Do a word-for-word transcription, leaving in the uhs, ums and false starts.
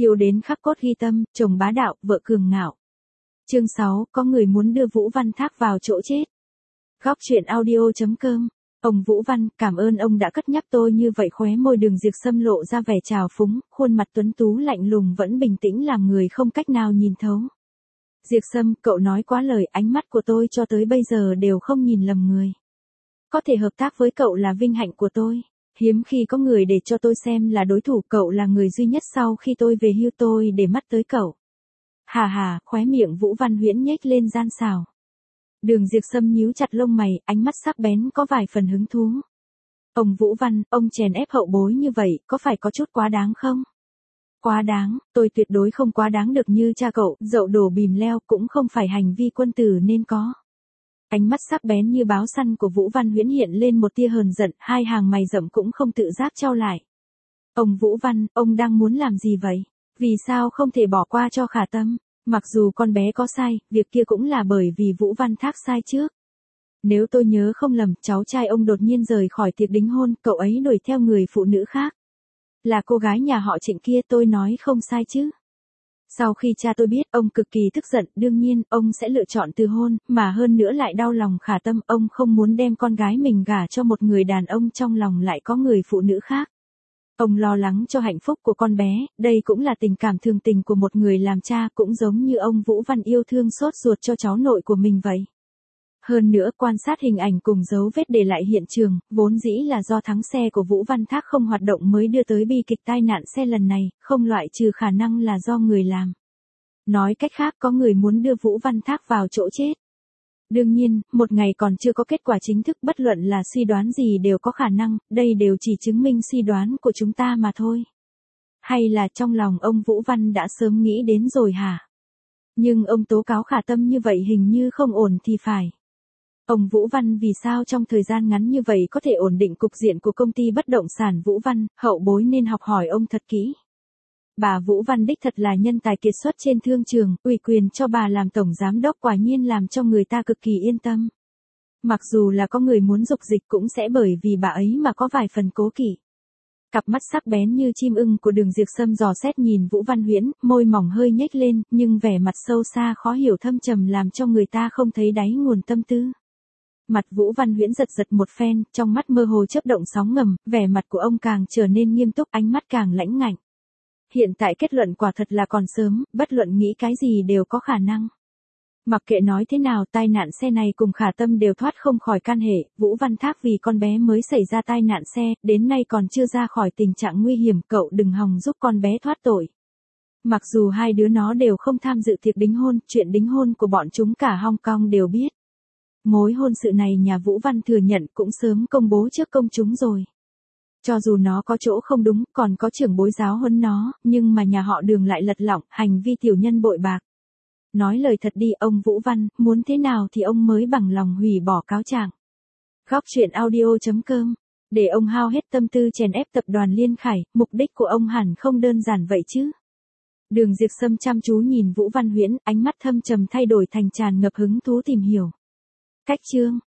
Yêu đến khắc cốt ghi tâm, chồng bá đạo, vợ cường ngạo. Chương sáu, có người muốn đưa Vũ Văn Thác vào chỗ chết. Góc truyện audio chấm com. Ông Vũ Văn, cảm ơn ông đã cất nhắc tôi như vậy. Khóe môi Đường Diệp Sâm lộ ra vẻ trào phúng, khuôn mặt tuấn tú lạnh lùng vẫn bình tĩnh làm người không cách nào nhìn thấu. Diệp Sâm, cậu nói quá lời, ánh mắt của tôi cho tới bây giờ đều không nhìn lầm người. Có thể hợp tác với cậu là vinh hạnh của tôi. Hiếm khi có người để cho tôi xem là đối thủ, cậu là người duy nhất sau khi tôi về hưu tôi để mắt tới cậu. Hà hà, khóe miệng Vũ Văn Huyễn nhếch lên gian xảo. Đường Diệp Sâm nhíu chặt lông mày, ánh mắt sắc bén có vài phần hứng thú. Ông Vũ Văn, ông chèn ép hậu bối như vậy, có phải có chút quá đáng không? Quá đáng, tôi tuyệt đối không quá đáng được như cha cậu, dậu đổ bìm leo cũng không phải hành vi quân tử nên có. Ánh mắt sắc bén như báo săn của Vũ Văn Huyễn hiện lên một tia hờn giận, hai hàng mày rậm cũng không tự giác chau lại. Ông Vũ Văn, ông đang muốn làm gì vậy? Vì sao không thể bỏ qua cho Khả Tâm? Mặc dù con bé có sai, việc kia cũng là bởi vì Vũ Văn Thác sai trước. Nếu tôi nhớ không lầm, cháu trai ông đột nhiên rời khỏi tiệc đính hôn, cậu ấy đuổi theo người phụ nữ khác. Là cô gái nhà họ Trịnh kia, tôi nói không sai chứ? Sau khi cha tôi biết, ông cực kỳ tức giận, đương nhiên, ông sẽ lựa chọn từ hôn, mà hơn nữa lại đau lòng Khả Tâm, ông không muốn đem con gái mình gả cho một người đàn ông trong lòng lại có người phụ nữ khác. Ông lo lắng cho hạnh phúc của con bé, đây cũng là tình cảm thường tình của một người làm cha, cũng giống như ông Vũ Văn yêu thương sốt ruột cho cháu nội của mình vậy. Hơn nữa, quan sát hình ảnh cùng dấu vết để lại hiện trường, vốn dĩ là do thắng xe của Vũ Văn Thác không hoạt động mới đưa tới bi kịch tai nạn xe lần này, không loại trừ khả năng là do người làm. Nói cách khác, có người muốn đưa Vũ Văn Thác vào chỗ chết. Đương nhiên, một ngày còn chưa có kết quả chính thức, bất luận là suy đoán gì đều có khả năng, đây đều chỉ chứng minh suy đoán của chúng ta mà thôi. Hay là trong lòng ông Vũ Văn đã sớm nghĩ đến rồi hả? Nhưng ông tố cáo Khả Tâm như vậy hình như không ổn thì phải. Ông Vũ Văn vì sao trong thời gian ngắn như vậy có thể ổn định cục diện của công ty bất động sản Vũ Văn, hậu bối nên học hỏi ông thật kỹ. Bà Vũ Văn đích thật là nhân tài kiệt xuất trên thương trường, ủy quyền cho bà làm tổng giám đốc quả nhiên làm cho người ta cực kỳ yên tâm. Mặc dù là có người muốn dục dịch cũng sẽ bởi vì bà ấy mà có vài phần cố kỵ. Cặp mắt sắc bén như chim ưng của Đường Diệp Sâm dò xét nhìn Vũ Văn Huyễn, môi mỏng hơi nhếch lên, nhưng vẻ mặt sâu xa khó hiểu thâm trầm làm cho người ta không thấy đáy nguồn tâm tư. Mặt Vũ Văn Huyễn giật giật một phen, trong mắt mơ hồ chớp động sóng ngầm, vẻ mặt của ông càng trở nên nghiêm túc, ánh mắt càng lãnh ngạnh. Hiện tại kết luận quả thật là còn sớm, bất luận nghĩ cái gì đều có khả năng. Mặc kệ nói thế nào, tai nạn xe này cùng Khả Tâm đều thoát không khỏi can hệ, Vũ Văn Thác vì con bé mới xảy ra tai nạn xe, đến nay còn chưa ra khỏi tình trạng nguy hiểm, cậu đừng hòng giúp con bé thoát tội. Mặc dù hai đứa nó đều không tham dự tiệc đính hôn, chuyện đính hôn của bọn chúng cả Hong Kong đều biết. Mối hôn sự này nhà Vũ Văn thừa nhận cũng sớm công bố trước công chúng rồi. Cho dù nó có chỗ không đúng, còn có trưởng bối giáo huấn nó, nhưng mà nhà họ Đường lại lật lọng, hành vi tiểu nhân bội bạc. Nói lời thật đi, ông Vũ Văn, muốn thế nào thì ông mới bằng lòng hủy bỏ cáo trạng. Góc truyện audio chấm com. Để ông hao hết tâm tư chèn ép tập đoàn Liên Khải, mục đích của ông hẳn không đơn giản vậy chứ. Đường Diệp Sâm chăm chú nhìn Vũ Văn Huyễn, ánh mắt thâm trầm thay đổi thành tràn ngập hứng thú tìm hiểu. Cách chương.